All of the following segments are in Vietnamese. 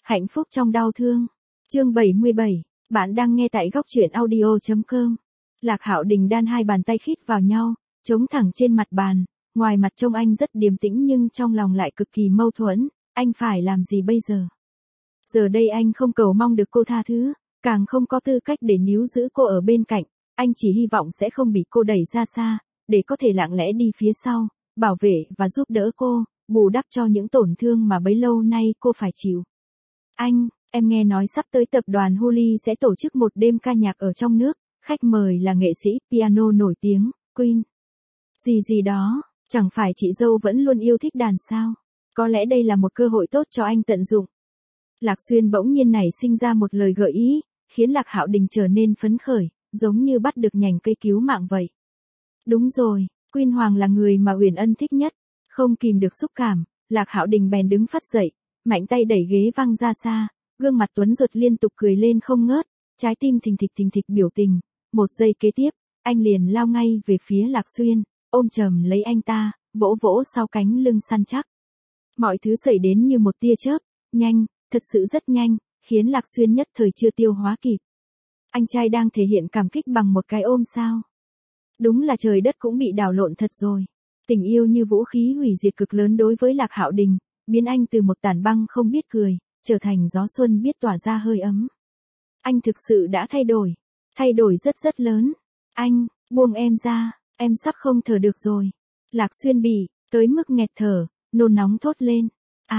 Hạnh phúc trong đau thương. Chương 77. Bạn đang nghe tại góc truyện audio.com. Lạc Hạo Đình đan hai bàn tay khít vào nhau, chống thẳng trên mặt bàn. Ngoài mặt trông anh rất điềm tĩnh nhưng trong lòng lại cực kỳ mâu thuẫn. Anh phải làm gì bây giờ? Giờ đây anh không cầu mong được cô tha thứ, càng không có tư cách để níu giữ cô ở bên cạnh. Anh chỉ hy vọng sẽ không bị cô đẩy ra xa, để có thể lặng lẽ đi phía sau, bảo vệ và giúp đỡ cô, bù đắp cho những tổn thương mà bấy lâu nay cô phải chịu. Anh, em nghe nói sắp tới tập đoàn Huli sẽ tổ chức một đêm ca nhạc ở trong nước, khách mời là nghệ sĩ piano nổi tiếng, Queen. Gì đó, chẳng phải chị dâu vẫn luôn yêu thích đàn sao? Có lẽ đây là một cơ hội tốt cho anh tận dụng. Lạc Xuyên bỗng nhiên nảy sinh ra một lời gợi ý, khiến Lạc Hạo Đình trở nên phấn khởi, giống như bắt được nhành cây cứu mạng vậy. Đúng rồi, Quyên Hoàng là người mà Uyển Ân thích nhất. Không kìm được xúc cảm, Lạc Hạo Đình bèn đứng phắt dậy, mạnh tay đẩy ghế văng ra xa, gương mặt tuấn giật liên tục cười lên không ngớt, trái tim thình thịch biểu tình. Một giây kế tiếp, anh liền lao ngay về phía Lạc Xuyên, ôm chầm lấy anh ta, vỗ vỗ sau cánh lưng săn chắc. Mọi thứ xảy đến như một tia chớp, nhanh, thật sự rất nhanh, khiến Lạc Xuyên nhất thời chưa tiêu hóa kịp. Anh trai đang thể hiện cảm kích bằng một cái ôm sao? Đúng là trời đất cũng bị đảo lộn thật rồi. Tình yêu như vũ khí hủy diệt cực lớn đối với Lạc Hạo Đình, biến anh từ một tàn băng không biết cười, trở thành gió xuân biết tỏa ra hơi ấm. Anh thực sự đã thay đổi rất lớn. Anh, buông em ra, em sắp không thở được rồi. Lạc Xuyên bị, tới mức nghẹt thở, nôn nóng thốt lên.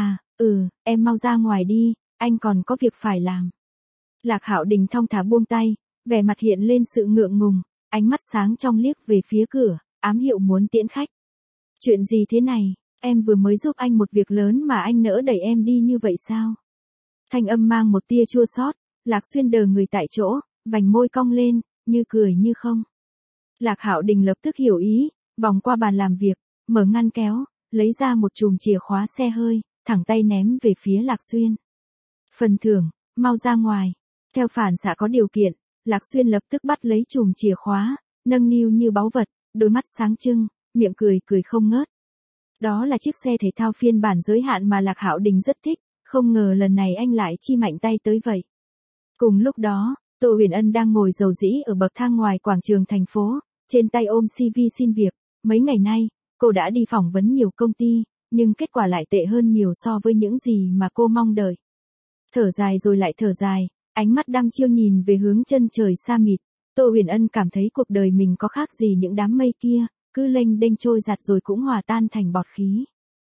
Em mau ra ngoài đi, anh còn có việc phải làm. Lạc Hạo Đình thong thả buông tay, vẻ mặt hiện lên sự ngượng ngùng, ánh mắt sáng trong liếc về phía cửa, ám hiệu muốn tiễn khách. Chuyện gì thế này, em vừa mới giúp anh một việc lớn mà anh nỡ đẩy em đi như vậy sao? Thanh âm mang một tia chua xót, Lạc Xuyên đờ người tại chỗ, vành môi cong lên, như cười như không. Lạc Hạo Đình lập tức hiểu ý, vòng qua bàn làm việc, mở ngăn kéo, lấy ra một chùm chìa khóa xe hơi, thẳng tay ném về phía Lạc Xuyên. Phần thưởng, mau ra ngoài. Theo phản xạ có điều kiện, Lạc Xuyên lập tức bắt lấy chùm chìa khóa, nâng niu như báu vật, đôi mắt sáng trưng, miệng cười không ngớt. Đó là chiếc xe thể thao phiên bản giới hạn mà Lạc Hạo Đình rất thích, không ngờ lần này anh lại chi mạnh tay tới vậy. Cùng lúc đó, Tô Uyển Ân đang ngồi rầu rĩ ở bậc thang ngoài quảng trường thành phố, trên tay ôm CV xin việc. Mấy ngày nay, cô đã đi phỏng vấn nhiều công ty, nhưng kết quả lại tệ hơn nhiều so với những gì mà cô mong đợi. Thở dài rồi lại thở dài, ánh mắt đăm chiêu nhìn về hướng chân trời xa mịt. Tô Uyển Ân cảm thấy cuộc đời mình có khác gì những đám mây kia, cứ lênh đênh trôi giạt rồi cũng hòa tan thành bọt khí.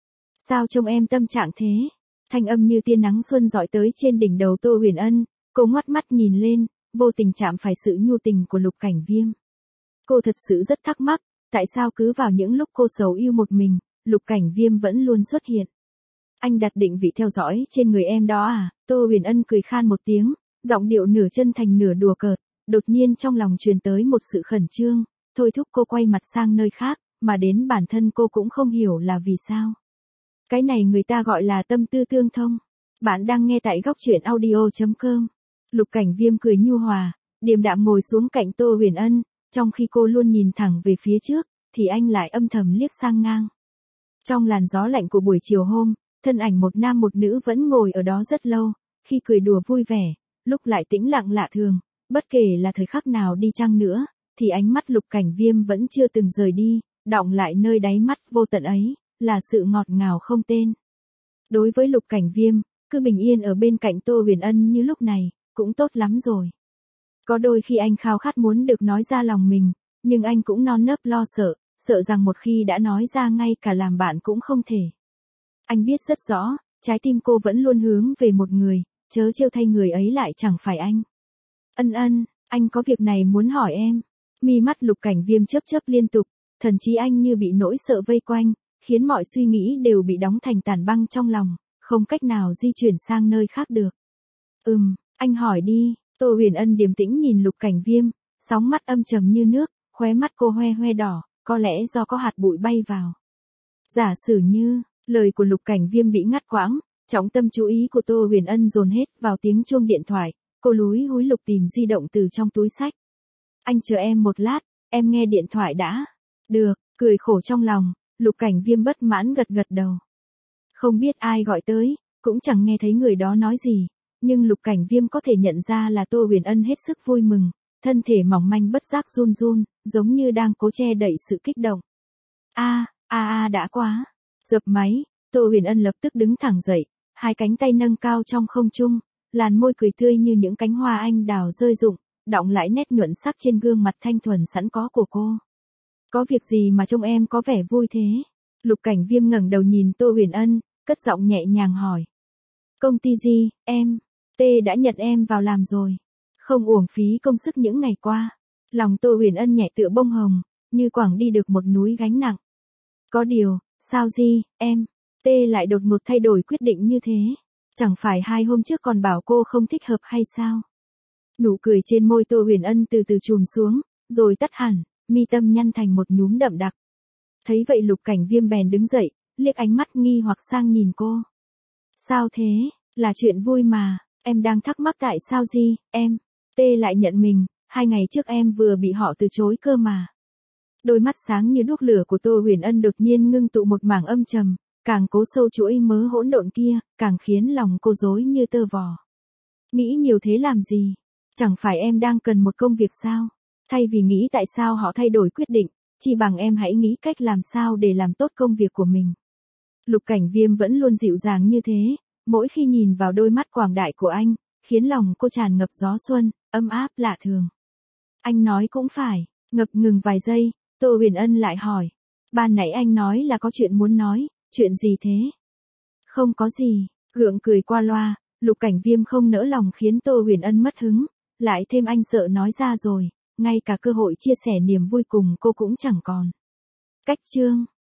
Sao trông em tâm trạng thế? Thanh âm như tia nắng xuân rọi tới trên đỉnh đầu Tô Uyển Ân, cô ngoắt mắt nhìn lên, vô tình chạm phải sự nhu tình của Lục Cảnh Viêm. Cô thật sự rất thắc mắc, tại sao cứ vào những lúc cô sầu yêu một mình, Lục Cảnh Viêm vẫn luôn xuất hiện. Anh đặt định vị theo dõi trên người em đó à? Tô Uyển Ân cười khan một tiếng, giọng điệu nửa chân thành nửa đùa cợt, đột nhiên trong lòng truyền tới một sự khẩn trương, thôi thúc cô quay mặt sang nơi khác, mà đến bản thân cô cũng không hiểu là vì sao. Cái này người ta gọi là tâm tư tương thông. Bạn đang nghe tại góc truyện audio.com. Lục Cảnh Viêm cười nhu hòa, điềm đạm ngồi xuống cạnh Tô Uyển Ân, trong khi cô luôn nhìn thẳng về phía trước, thì anh lại âm thầm liếc sang ngang. Trong làn gió lạnh của buổi chiều hôm, thân ảnh một nam một nữ vẫn ngồi ở đó rất lâu, khi cười đùa vui vẻ, lúc lại tĩnh lặng lạ thường, bất kể là thời khắc nào đi chăng nữa, thì ánh mắt Lục Cảnh Viêm vẫn chưa từng rời đi, đọng lại nơi đáy mắt vô tận ấy, là sự ngọt ngào không tên. Đối với Lục Cảnh Viêm, cứ bình yên ở bên cạnh Tô Uyển Ân như lúc này, cũng tốt lắm rồi. Có đôi khi anh khao khát muốn được nói ra lòng mình, nhưng anh cũng non nớp lo sợ rằng một khi đã nói ra ngay cả làm bạn cũng không thể. Anh biết rất rõ, trái tim cô vẫn luôn hướng về một người, chớ trêu thay người ấy lại chẳng phải anh. Ân, anh có việc này muốn hỏi em. Mi mắt Lục Cảnh Viêm chớp liên tục, thần trí anh như bị nỗi sợ vây quanh, khiến mọi suy nghĩ đều bị đóng thành tảng băng trong lòng, không cách nào di chuyển sang nơi khác được. Anh hỏi đi. Tô Uyển Ân điềm tĩnh nhìn Lục Cảnh Viêm, sóng mắt âm trầm như nước, khóe mắt cô hoe đỏ, có lẽ do có hạt bụi bay vào. Giả sử như, lời của Lục Cảnh Viêm bị ngắt quãng, trọng tâm chú ý của Tô Uyển Ân dồn hết vào tiếng chuông điện thoại, cô lúi húi lục tìm di động từ trong túi xách. Anh chờ em một lát, em nghe điện thoại đã. Được, cười khổ trong lòng, Lục Cảnh Viêm bất mãn gật đầu. Không biết ai gọi tới, cũng chẳng nghe thấy người đó nói gì, Nhưng Lục Cảnh Viêm có thể nhận ra là Tô Huyền Ân hết sức vui mừng, thân thể mỏng manh bất giác run run, giống như đang cố che đậy sự kích động. Đã quá. Dập máy, Tô Huyền Ân lập tức đứng thẳng dậy, hai cánh tay nâng cao trong không trung, làn môi cười tươi như những cánh hoa anh đào rơi rụng, đọng lại nét nhuận sắc trên gương mặt thanh thuần sẵn có của cô. Có việc gì mà trông em có vẻ vui thế? Lục Cảnh Viêm ngẩng đầu nhìn Tô Huyền Ân, cất giọng nhẹ nhàng hỏi. Công ty gì, đã nhận em vào làm rồi. Không uổng phí công sức những ngày qua. Lòng Tô Huyền Ân nhẹ tựa bông hồng, như quẳng đi được một núi gánh nặng. Có điều, sao lại đột ngột thay đổi quyết định như thế? Chẳng phải 2 hôm trước còn bảo cô không thích hợp hay sao? Nụ cười trên môi Tô Huyền Ân từ từ trùn xuống, rồi tắt hẳn, mi tâm nhăn thành một nhúm đậm đặc. Thấy vậy Lục Cảnh Viêm bèn đứng dậy, liếc ánh mắt nghi hoặc sang nhìn cô. Sao thế? Là chuyện vui mà, em đang thắc mắc tại sao lại nhận mình, 2 ngày trước em vừa bị họ từ chối cơ mà. Đôi mắt sáng như đuốc lửa của Tô Huyền Ân đột nhiên ngưng tụ một mảng âm trầm, càng cố sâu chuỗi mớ hỗn độn kia, càng khiến lòng cô rối như tơ vò. Nghĩ nhiều thế làm gì? Chẳng phải em đang cần một công việc sao? Thay vì nghĩ tại sao họ thay đổi quyết định, chỉ bằng em hãy nghĩ cách làm sao để làm tốt công việc của mình. Lục Cảnh Viêm vẫn luôn dịu dàng như thế, mỗi khi nhìn vào đôi mắt quảng đại của anh, khiến lòng cô tràn ngập gió xuân, ấm áp lạ thường. Anh nói cũng phải, ngập ngừng vài giây, Tô Huyền Ân lại hỏi. Ban nãy anh nói là có chuyện muốn nói, chuyện gì thế? Không có gì, gượng cười qua loa, Lục Cảnh Viêm không nỡ lòng khiến Tô Huyền Ân mất hứng, lại thêm anh sợ nói ra rồi, ngay cả cơ hội chia sẻ niềm vui cùng cô cũng chẳng còn. Cách chương